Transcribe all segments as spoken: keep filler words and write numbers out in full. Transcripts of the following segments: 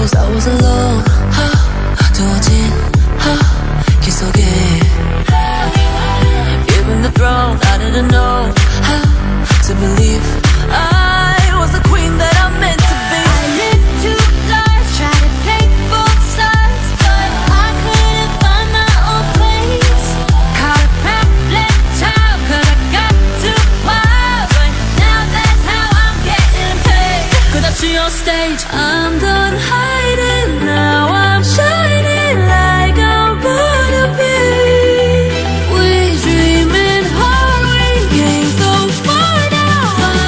knows I was alone. 두어진 길 속에 given the throne, I didn't know how to believe I was the queen that I'm meant to be. I lived two lives, tried to play both sides, but I couldn't find my own place. Caught a backlit child, cause I got too wild, but now that's how I'm getting paid. Cause I see on stage, I'm done hiding, now I'm shining like I'm born to be. We dreaming hard, we came so far, now I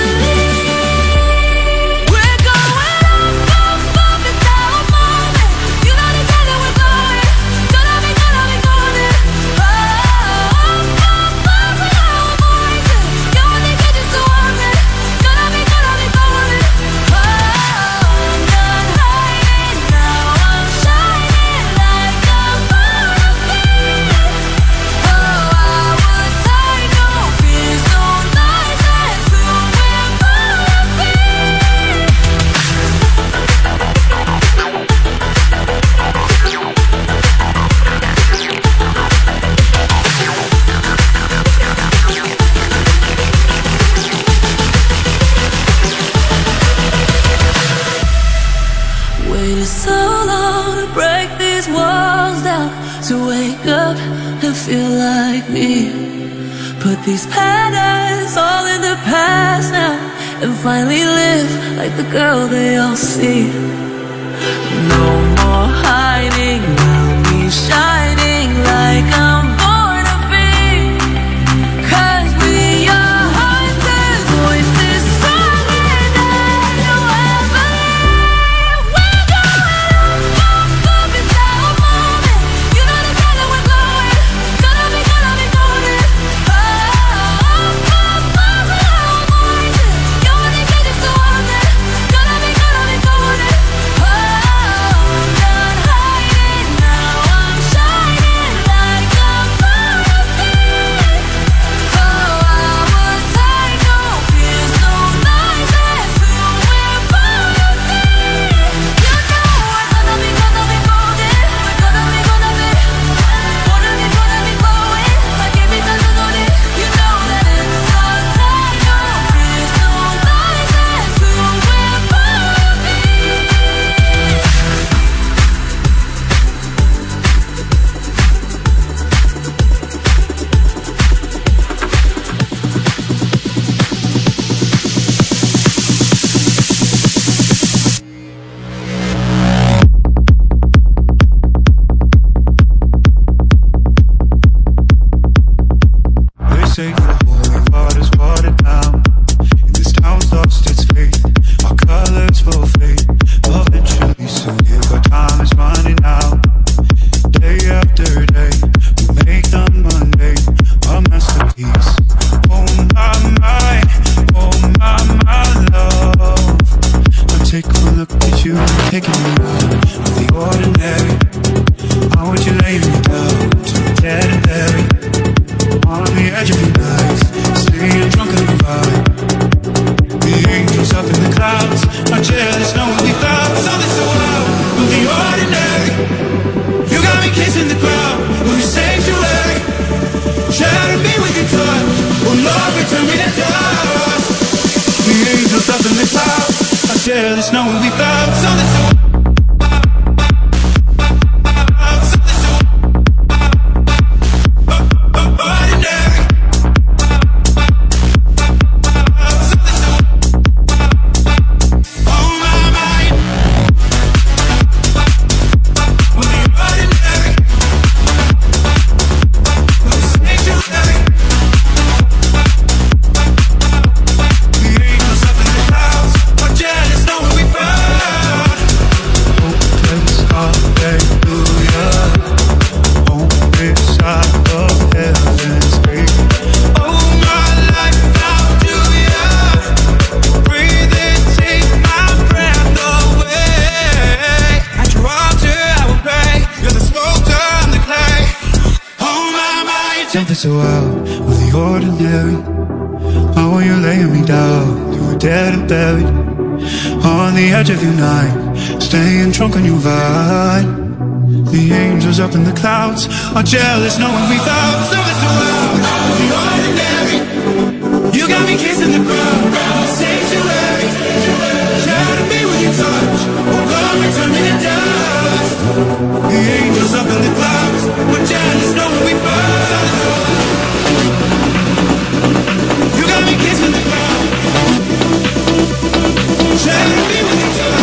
believe. we're going Up, up, up, it's our moment. You know together we're going. Gonna be, gonna be going. Oh, up, up, up, with our voices. You only get just to want it. Gonna be, gonna be going. Oh, I'm done hiding, now I'm shining like I'm born to be. Oh, I would take no fears, no lies, that's who we're born to be. Waited so long to break these walls down, to wake up and feel like me. Put these patterns all in the past now, and finally live like the girl they all see. No more hiding, I'll be shining like I'm born to be. Cause we are hunters, voices stronger than you ever believe. We're going up, up, up, it's our moment. You know together we're glowing. Gonna be, gonna be golden. Oh, up, up, up, with our voices. You only get just to want it. Gonna be, gonna be golden. Oh, I'm done hiding, now I'm shining like I'm born to be. Oh, I would take no fears, no lies, that's who we're born to be. You know we're gonna be, gonna be golden. We're gonna be, gonna be, gonna be, gonna be glowing like every time you know it. You know that it's our time. No fears, no lies, that's who we're born to be. They say the holy water's watered down, and this town's lost its faith. Our colors will fade eventually, so if our time is running out, day after day, we make the mundane a masterpiece. Oh my, my, oh my, my love. Now take one look at you, taking me out of the ordinary. I want you laying me down to the dead and buried. On the edge of your night, staying drunk on the vibe. The angels up in the clouds are jealous, knowing we found something so wild from the ordinary. You got me kissing the ground when you sanctuary. Shatter me with your touch, oh Lord, return me to dust. The angels up in the clouds are jealous, knowing we found something so wild. Something so out of the ordinary. Oh, you're laying me down, you were dead and buried on the edge of your night. staying drunk on your vibe. The angels up in the clouds are jealous knowing we found something so loud. The ordinary, you got me kissing the ground. Sanctuary, shadow me with your touch. Oh God, return me to dust. The angels up in the clouds were jealous knowing we found something so loud. You got me kissing the ground. Shadow me with your touch.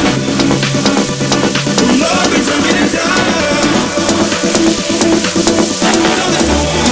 Oh Lord, return me to dust. Something so loud.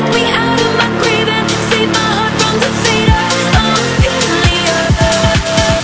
Out of my grieving, save my heart from the fate of unbelief.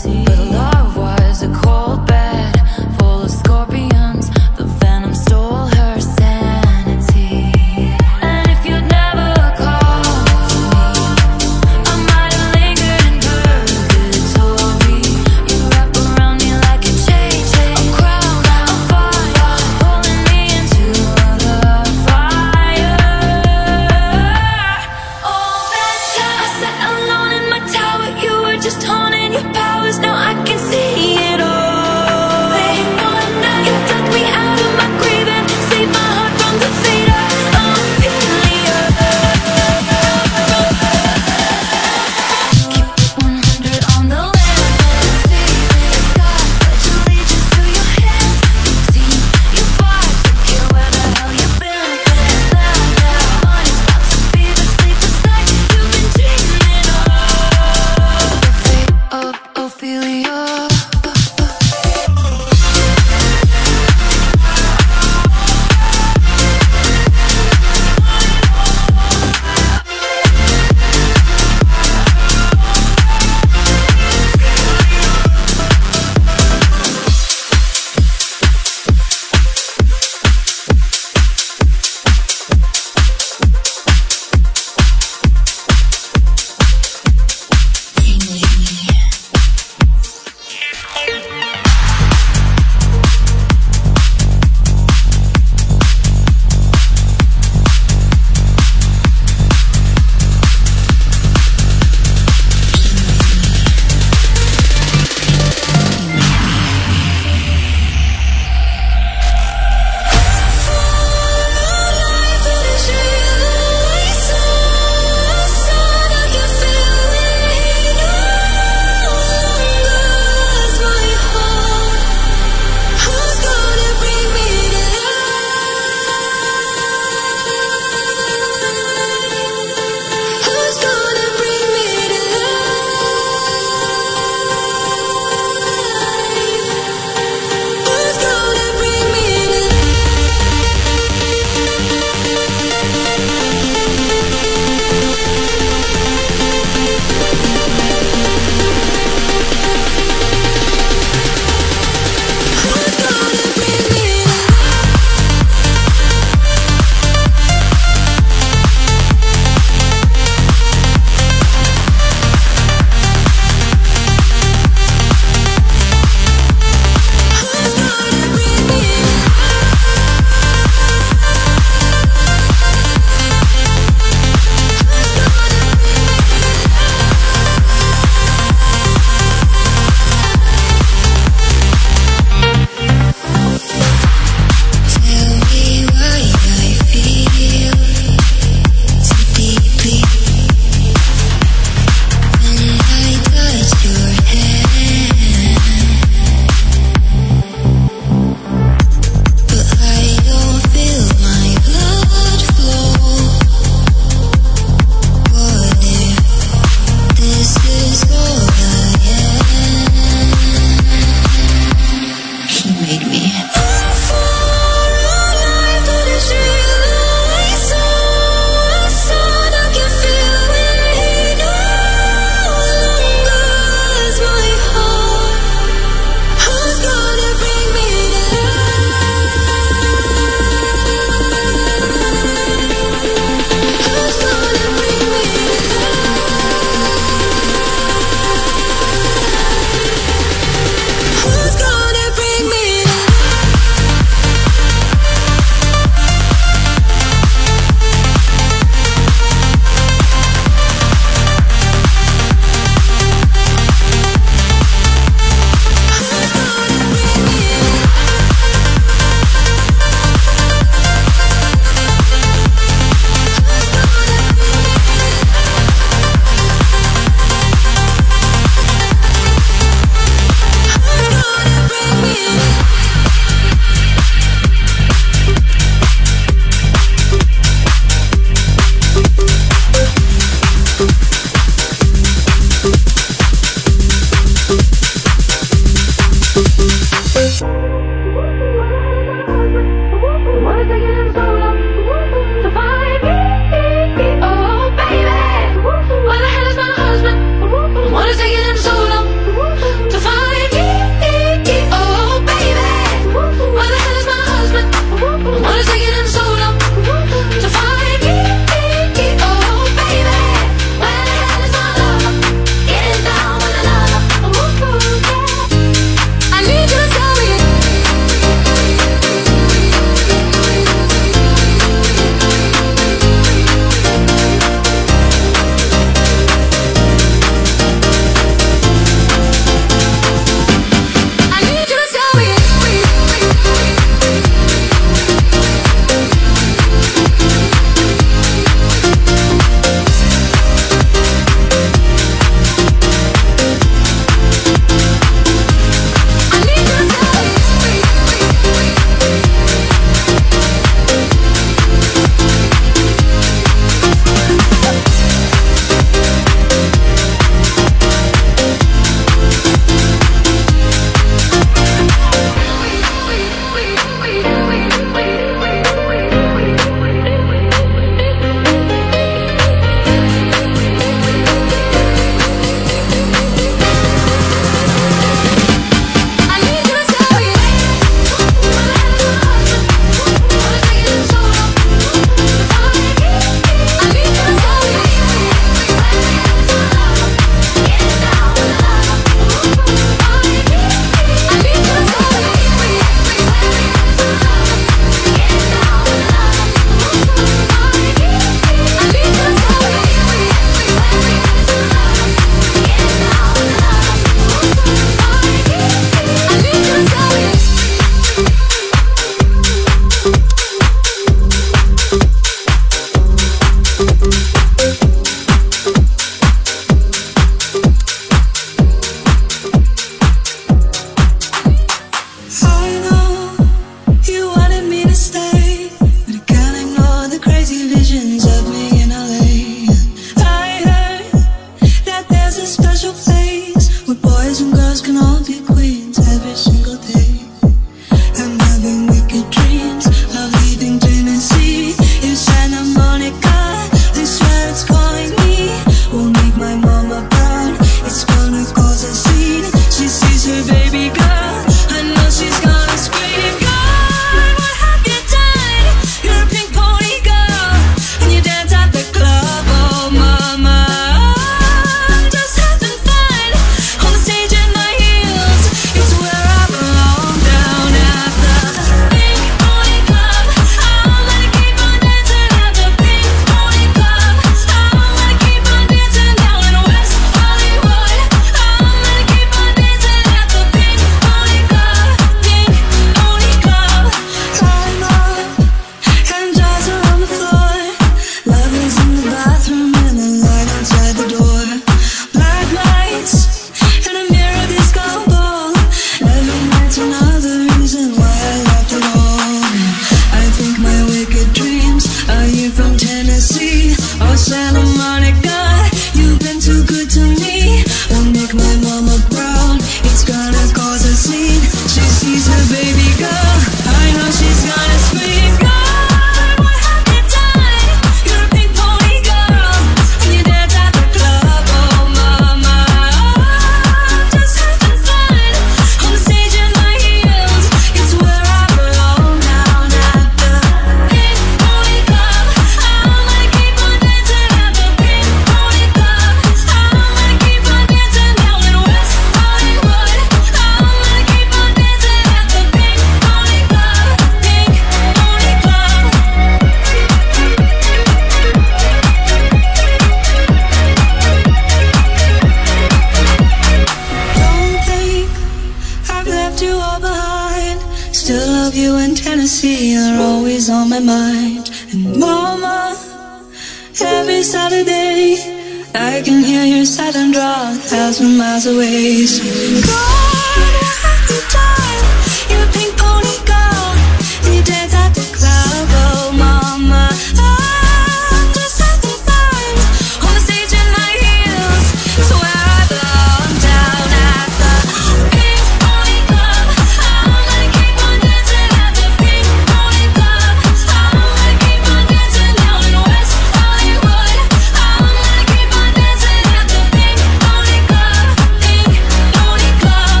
all behind. Still love you in Tennessee, you're always on my mind. And mama, every Saturday I can hear your silent draw a thousand miles away. So God, what have you done? You're a pink pony girl, and you dance at the club. Oh mama, I'm just having fun on the stage in my heels. So where I belong, down at the Pink Pony Club. I'm gonna keep on dancing at the Pink Pony Club. I'm gonna keep on dancing down in West Hollywood. I'm gonna keep on dancing at the Pink Pony Club. Pink Pony Club.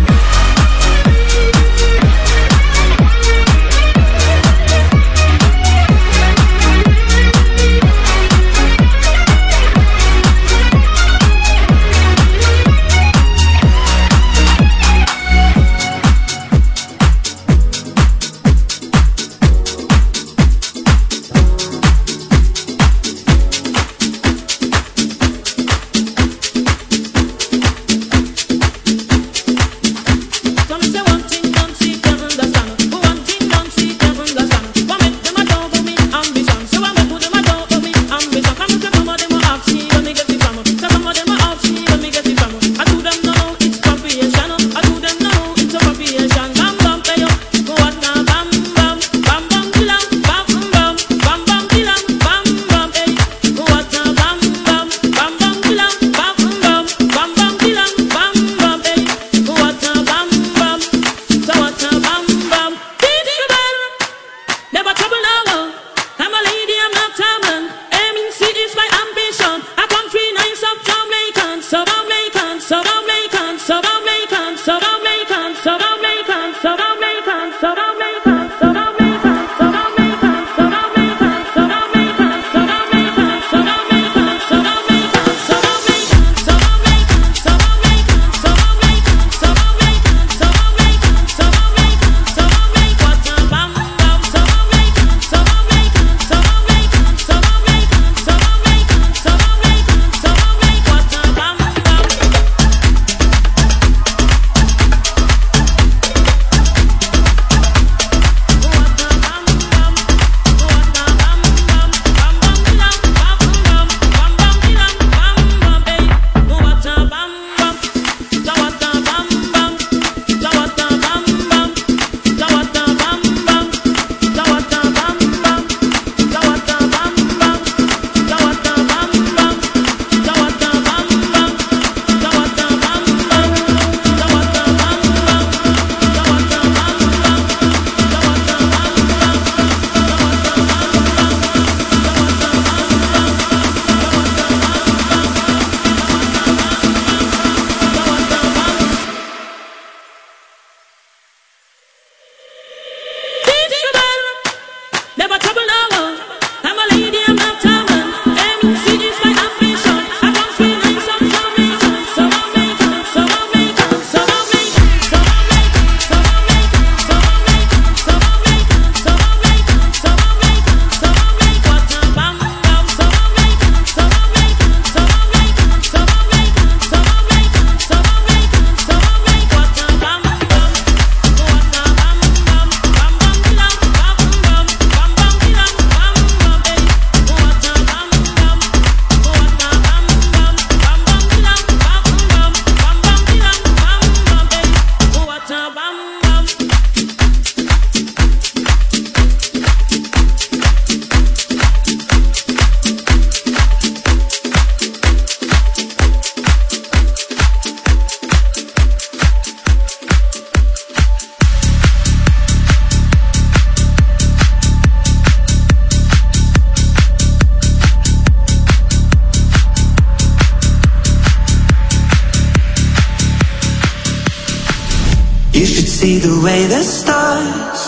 See the way the stars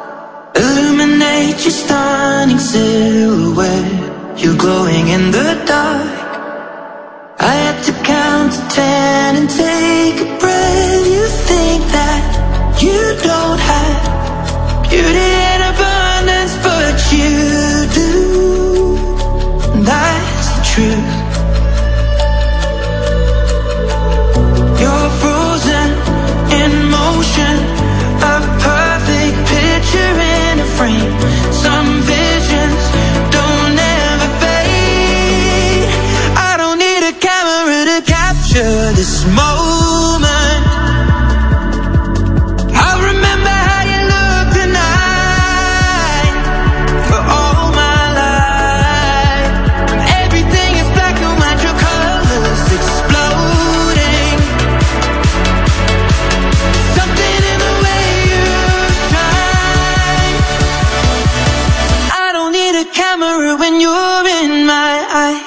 illuminate your stunning silhouette. You're glowing in the dark. I had to count to ten and take a breath. You think that you don't have beauty in abundance, but you do. That's the truth. You're frozen in motion. moment. I remember how you looked tonight for all my life. Everything is black and white, your colors exploding. Something in the way you shine. I don't need a camera when you're in my eye.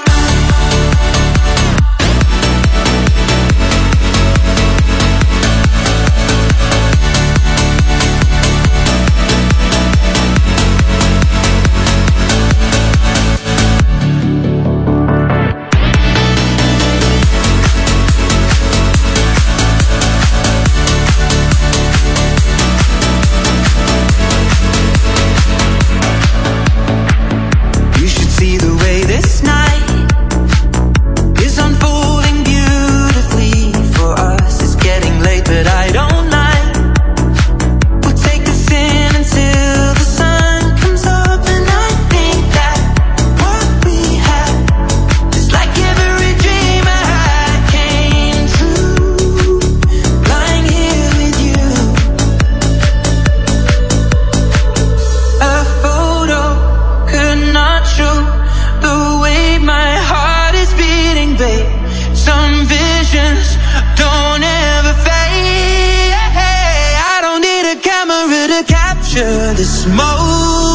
This moment.